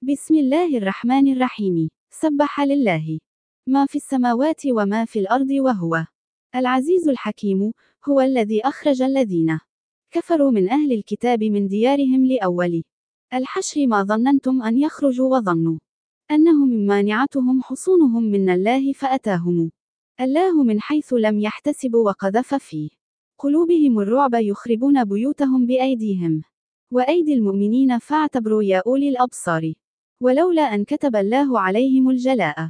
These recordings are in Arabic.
بسم الله الرحمن الرحيم. سبح لله ما في السماوات وما في الأرض وهو العزيز الحكيم. هو الذي أخرج الذين كفروا من أهل الكتاب من ديارهم لأول الحشر ما ظننتم أن يخرجوا وظنوا أنهم مانعتهم حصونهم من الله فأتاهم الله من حيث لم يحتسبوا وقذف في قلوبهم الرعب يخربون بيوتهم بأيديهم وأيدي المؤمنين فاعتبروا يا أولي الأبصار ولولا أن كتب الله عليهم الجلاء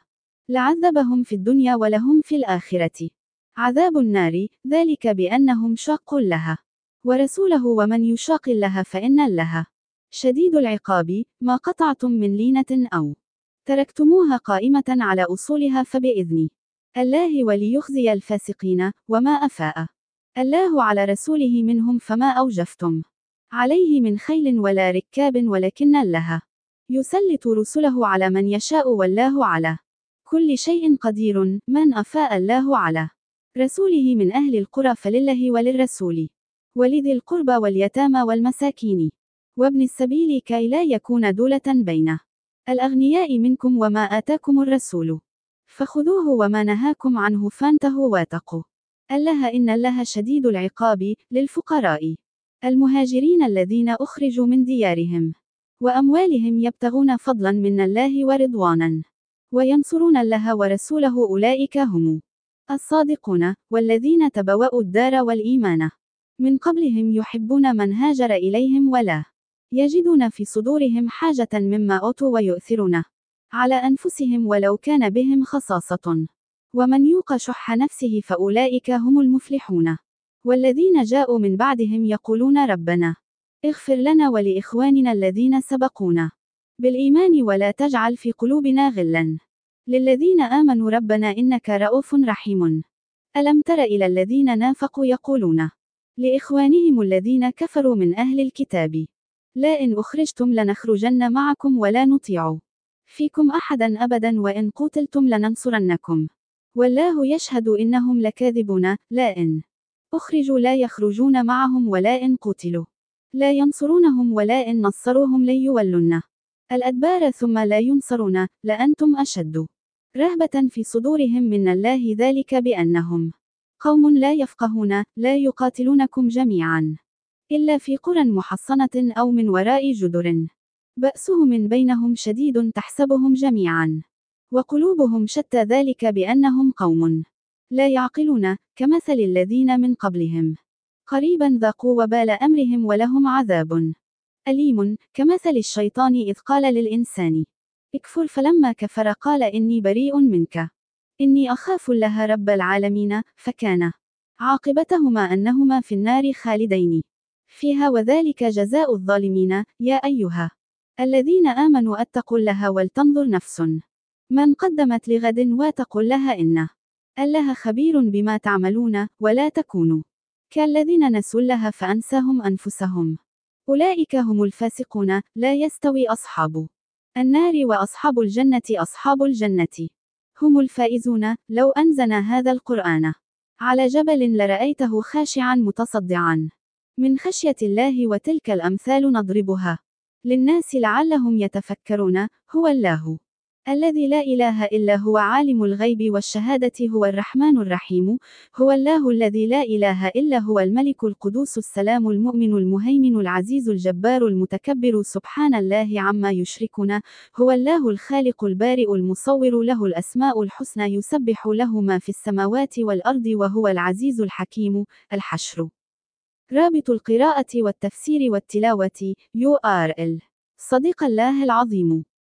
لعذبهم في الدنيا ولهم في الآخرة عذاب النار، ذلك بأنهم شاقوا الله ورسوله ومن يشاق الله فإن الله شديد العقاب. ما قطعتم من لينة أو تركتموها قائمة على أصولها فبإذن الله وليخزي الفاسقين. وما أفاء الله على رسوله منهم فما أوجفتم عليه من خيل ولا ركاب ولكن الله يسلط رسله على من يشاء والله على كل شيء قدير. من أفاء الله على رسوله من أهل القرى فلله وللرسول ولذي القربى واليتامى والمساكين وابن السبيل كي لا يكون دولة بين الأغنياء منكم. وما آتاكم الرسول فخذوه وما نهاكم عنه فانتهوا واتقوا الله إن الله شديد العقاب. للفقراء المهاجرين الذين أخرجوا من ديارهم وأموالهم يبتغون فضلا من الله ورضوانا وينصرون الله ورسوله أولئك هم الصادقون. والذين تبوأوا الدار والإيمان من قبلهم يحبون من هاجر إليهم ولا يجدون في صدورهم حاجة مما أوتوا ويؤثرون على أنفسهم ولو كان بهم خصاصة ومن يوق شح نفسه فأولئك هم المفلحون. والذين جاءوا من بعدهم يقولون ربنا اغفر لنا ولإخواننا الذين سبقونا بالإيمان ولا تجعل في قلوبنا غلا للذين آمنوا ربنا إنك رؤوف رحيم. ألم تر إلى الذين نافقوا يقولون لإخوانهم الذين كفروا من أهل الكتاب لئن أخرجتم لنخرجن معكم ولا نطيع فيكم أحدا أبدا وإن قتلتم لننصرنكم والله يشهد إنهم لكاذبون. لئن أخرجوا لا يخرجون معهم ولئن قتلوا لا ينصرونهم ولئن نصروهم ليولن الأدبار ثم لا ينصرون لأنتم أشد رهبة في صدورهم من الله ذلك بأنهم قوم لا يفقهون. لا يقاتلونكم جميعا إلا في قرى محصنة أو من وراء جدر بأسهم بينهم شديد تحسبهم جميعا وقلوبهم شتى ذلك بأنهم قوم لا يعقلون كمثل الذين من قبلهم قريبا ذاقوا وبال أمرهم ولهم عذاب أليم كمثل الشيطان إذ قال للإنسان اكفر فلما كفر قال إني بريء منك إني أخاف الله رب العالمين. فكان عاقبتهما أنهما في النار خالدين فيها وذلك جزاء الظالمين. يا أيها الذين آمنوا اتقوا الله ولتنظر نفس من قدمت لغد واتقوا الله إن الله خبير بما تعملون. ولا تكونوا كالذين نسوا الله فأنساهم أنفسهم أولئك هم الفاسقون. لا يستوي أصحاب النار وأصحاب الجنة أصحاب الجنة هم الفائزون. لو أنزلنا هذا القرآن على جبل لرأيته خاشعا متصدعا من خشية الله وتلك الأمثال نضربها للناس لعلهم يتفكرون. هو الله الذي لا إله إلا هو عالم الغيب والشهادة هو الرحمن الرحيم. هو الله الذي لا إله إلا هو الملك القدوس السلام المؤمن المهيمن العزيز الجبار المتكبر سبحان الله عما يشركون. هو الله الخالق البارئ المصور له الأسماء الحسنى يسبح له ما في السماوات والأرض وهو العزيز الحكيم. الحشر. رابط القراءة والتفسير والتلاوة URL. صديق الله العظيم.